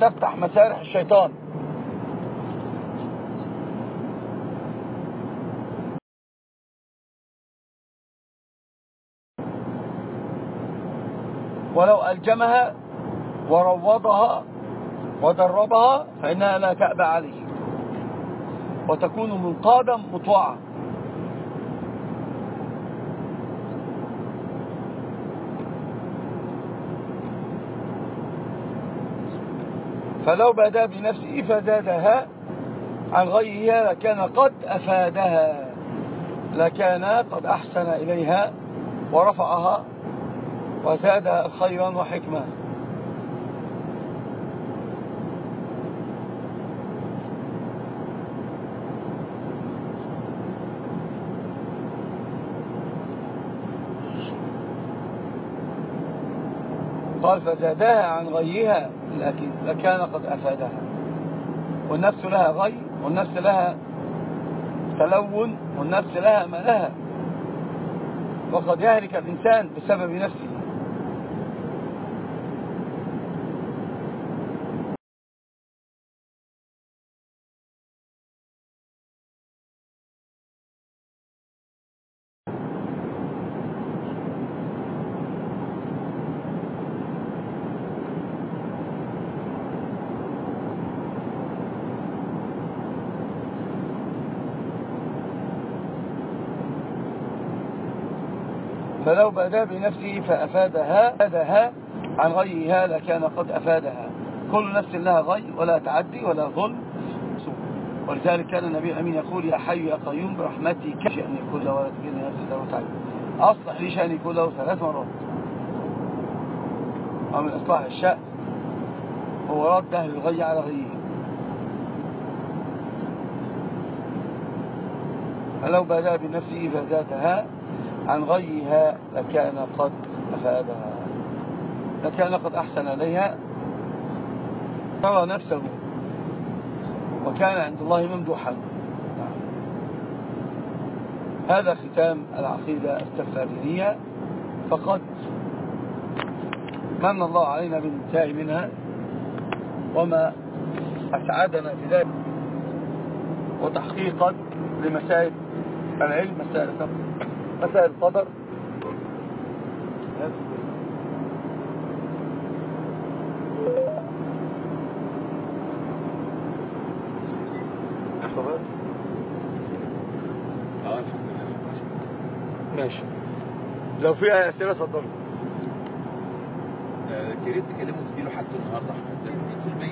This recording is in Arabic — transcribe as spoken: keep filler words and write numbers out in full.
وتفتح مسارح الشيطان. ولو ألجمها وروضها ودربها فإنها لا تأبى عليه وتكون منقادة مطوعة. فلو بدا بنفسه فزادها عن غيرها لكان قد أفادها، لكان قد أحسن إليها ورفعها وزادها خيرا وحكمة. قال فزادها عن غيها لكان قد أفادها. والنفس لها غي، والنفس لها تلون، والنفس لها ما لها، وقد يهلك الإنسان بسبب نفسه. فلو بدا بنفسه فأفادها أفادها عن غيها لكان قد أفادها. كل نفس لها غي ولا تعدي ولا ظلم. ولذلك كان النبي الأمين يقول يا حي يا قيوم برحمتي كشأني كله ولا تجلني نفسي ذو تعالى. أصلح لي شأني كله ثلاث مرات. ومن إصلاح الشأن هو رد أهل الغي على غيه. فلو بدا بنفسه فزادها عن غيها لكان قد أفادها، لكان قد أحسن إليها ترى نفسه وكان عند الله ممدوحا. هذا ختام العقيدة السفارينية، فقد من الله علينا بالانتهاء منها، وما أسعدنا بذلك وتحقيقا لمسائل العلم، مسائل مسائل القدر. ماشي، لو في اي اسئله اتفضلوا. يا ريت تكلموا زميله حتى النهارده احمد، زي ما في المية